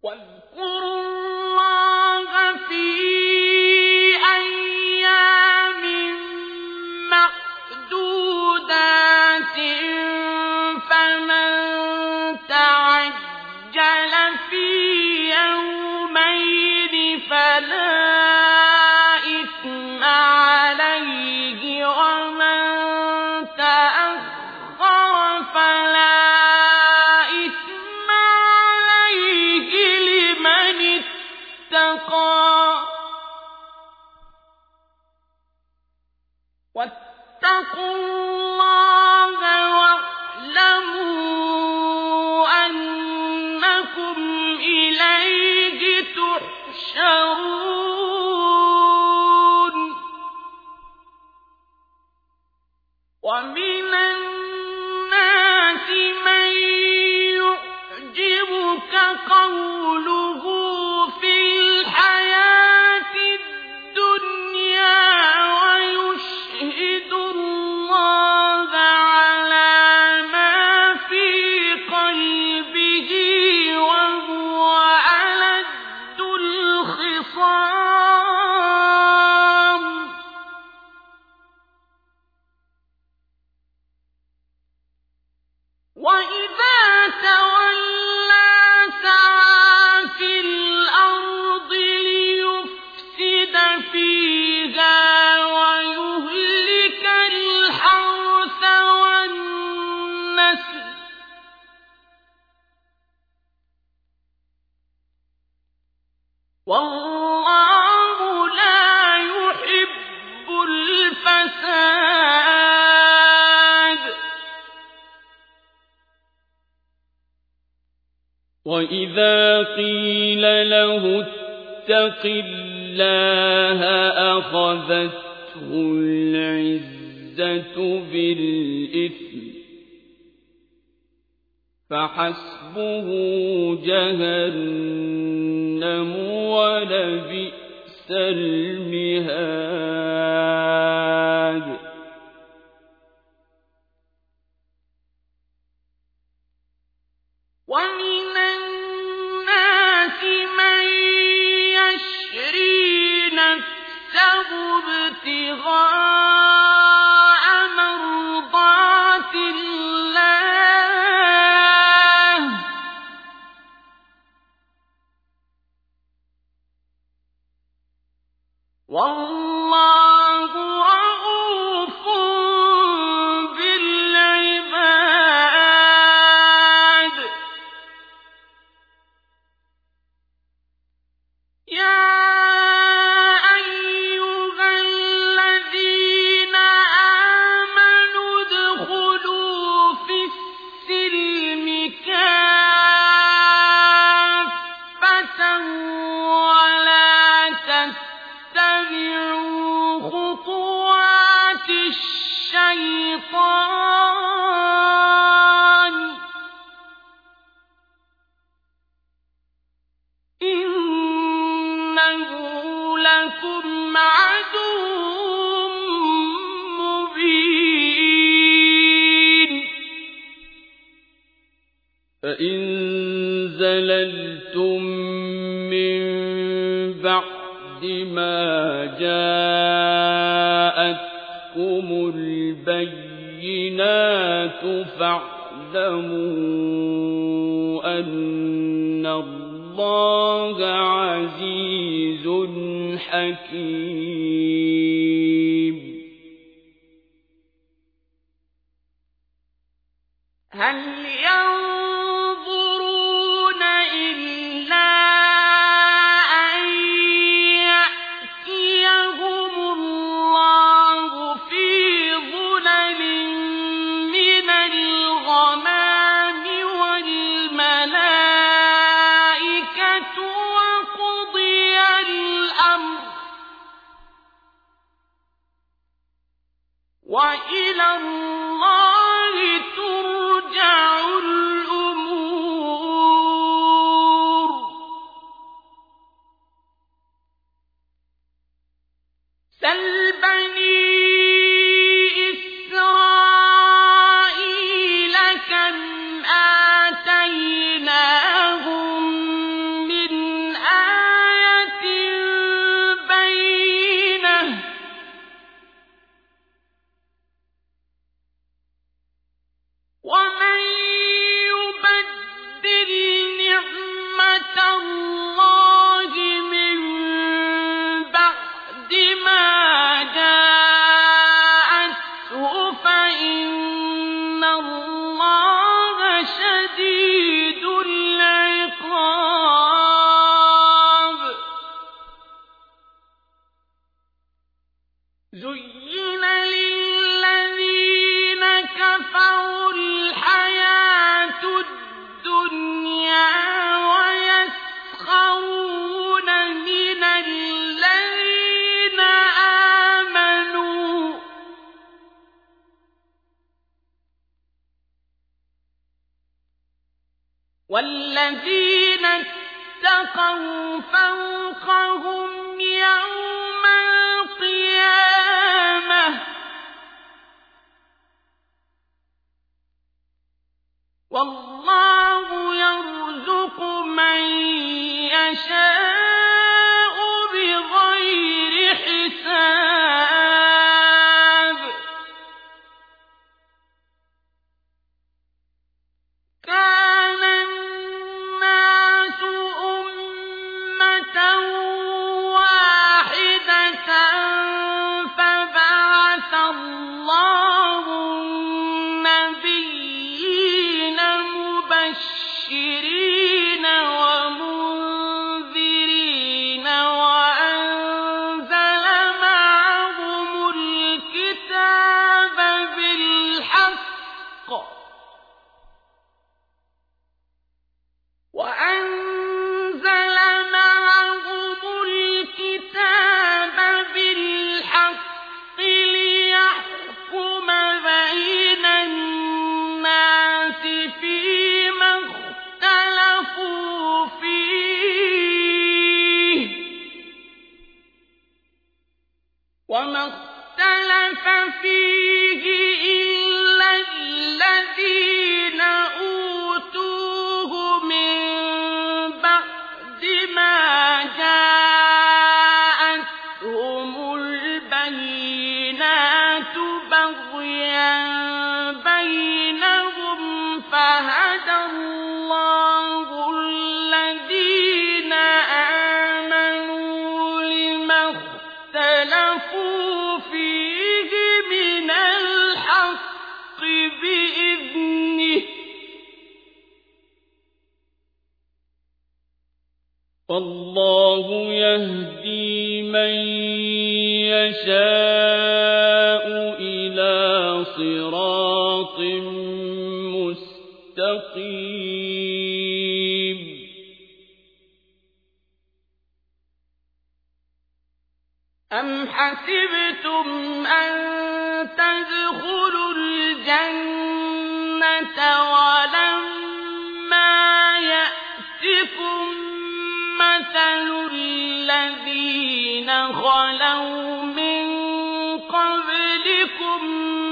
واذكروا الله في أيام معدودات فمن تعجل في يومين فلا إثم عليه ومن تأخر فلا إثم عليه لمن اتقى واتقوا الله واعلموا أنكم إليه تحشرون ومن الناس من يعجبك قوله في الحياة الدنيا ويشهد الله على ما في قلبه وهو ألد الخصام وإذا تولى سعى في الأرض ليفسد فيها ويهلك الحرث والنسل والله لا يحب الفساد وإذا قيل له اتق الله أخذته العزة بالإثم فحسبه جهنم ولبئس المهاد ومن الناس من يشري نفسه ابتغاء مرضات الله والله رؤوف بالعباد يا أيها الذين آمنوا ادخلوا في السلم كافة ولا تتبعوا خطوات الشيطان إنه لكم عدو مبين فإن زللتم من بعد ما جاءتكم البينات فاعلموا أن الله عزيز حكيم هل ينظرون إلا أن يأتيهم الله في ظلل من الغمام والملائكة وقضي الأمر وإلى الله ترجع والذين اتقوا فوقهم يوم القيامة والله يرزق من يشاء بغير حساب كان الناس أمة واحدة فبعث الله النبيين مبشرين ومنذرين وأنزل معهم الكتاب بالحق ليحكم بين الناس فيما اختلفوا فيه وما اختلف فيه إلا الذين أوتوه من بعد ما جاءتهم البينات بغيا بينهم فهدى الله الذين آمنوا لما اختلفوا فيه من الحق بإذنه والله يهدي من يشاء إلى صراط مستقيم أم حسبتم أن تدخلوا الجنة ولما يأتكم مثل الذين خلوا من قبلكم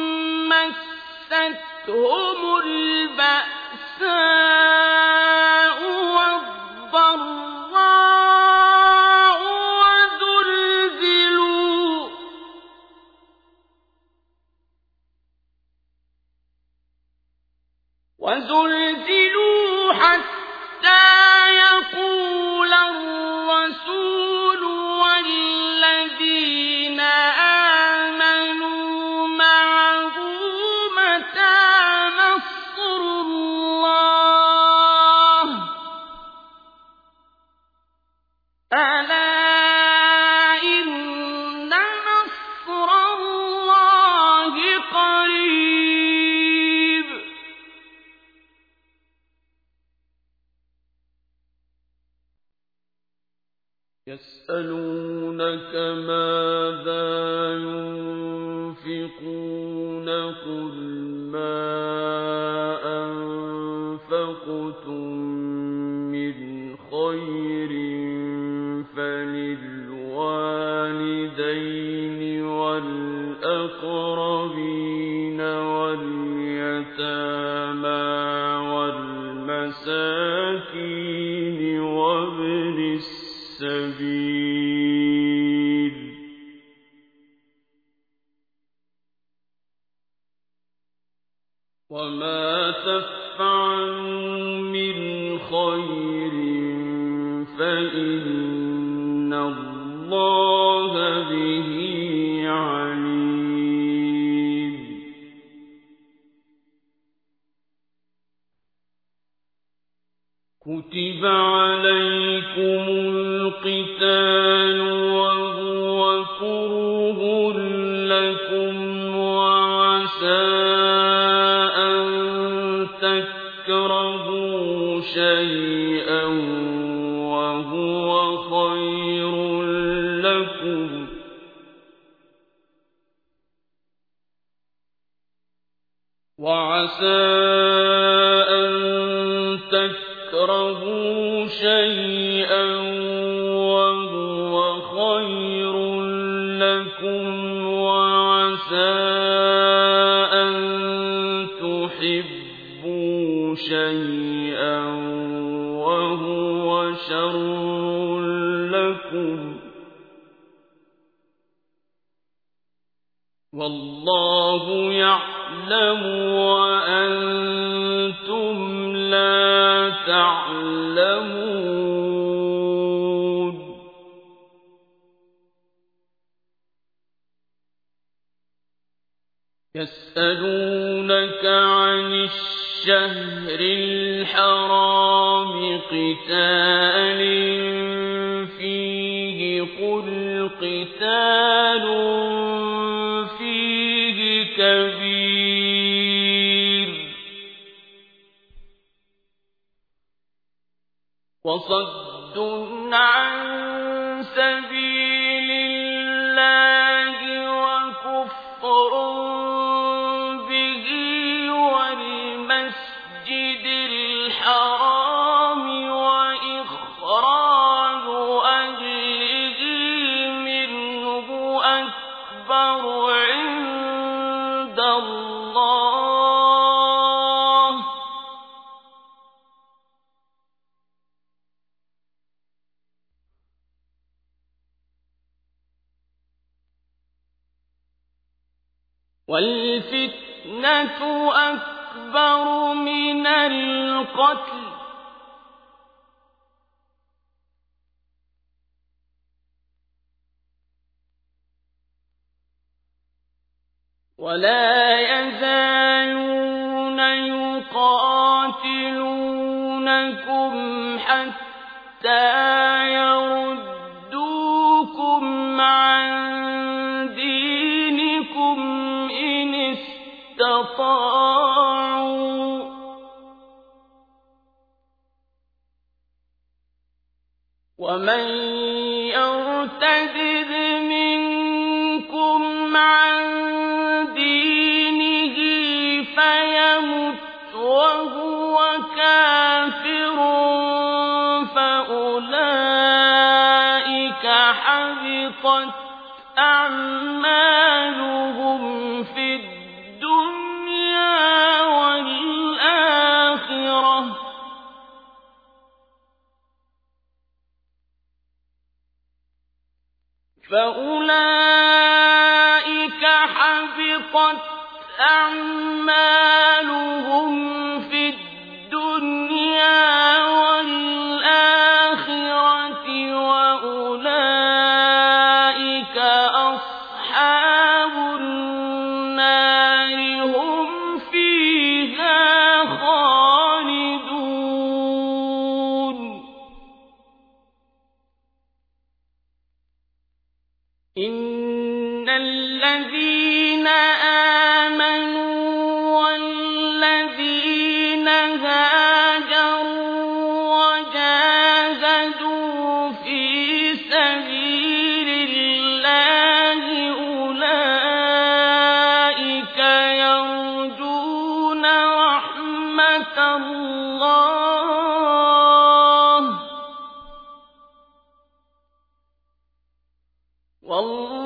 مستهم البأساء والضراء وزلزلوا حتى يقول الرسول والذين آمنوا معه متى نصر الله ألا إن نصر الله قريب يسألونك ماذا ينفقون قل ما أنفقتم من خير فللوالدين والأقربين واليتامى والمساكين وابن السبيل وما تفعلوا من خير فإن الله به عليم كتب عليكم القتال وهو كره لكم وعسى أن تكرهوا شيئا وهو خير لكم وعسى أن تكرهوا تكرهوا شيئا وهو خير لكم وعسى أن تحبوا شيئا وهو شر لكم والله يعلم وأنتم لا تعلمون يسألونك عن الشهر الحرام قتال فيه قل قتال فيه كبير وصد عن سبيل الله وكفر به والمسجد الحرام وإخراج أهله منه أكبر عند الله والفتنة أكبر من القتل ولا يزالون يقاتلونكم حتى يردوكم عن دينكم إن استطاعوا ومن يرتد منكم عن دينه فيمت وهو كافر فأولئك حبطت أعمالهم في الدنيا والآخرة فأولئك حبطت أعمالهم في الدنيا والآخرة وأولئك أصحاب النار هم فيها خالدون إن الذين آمنوا والذين هاجروا وجاهدوا في سبيل الله أولئك يرجون رحمة الله والله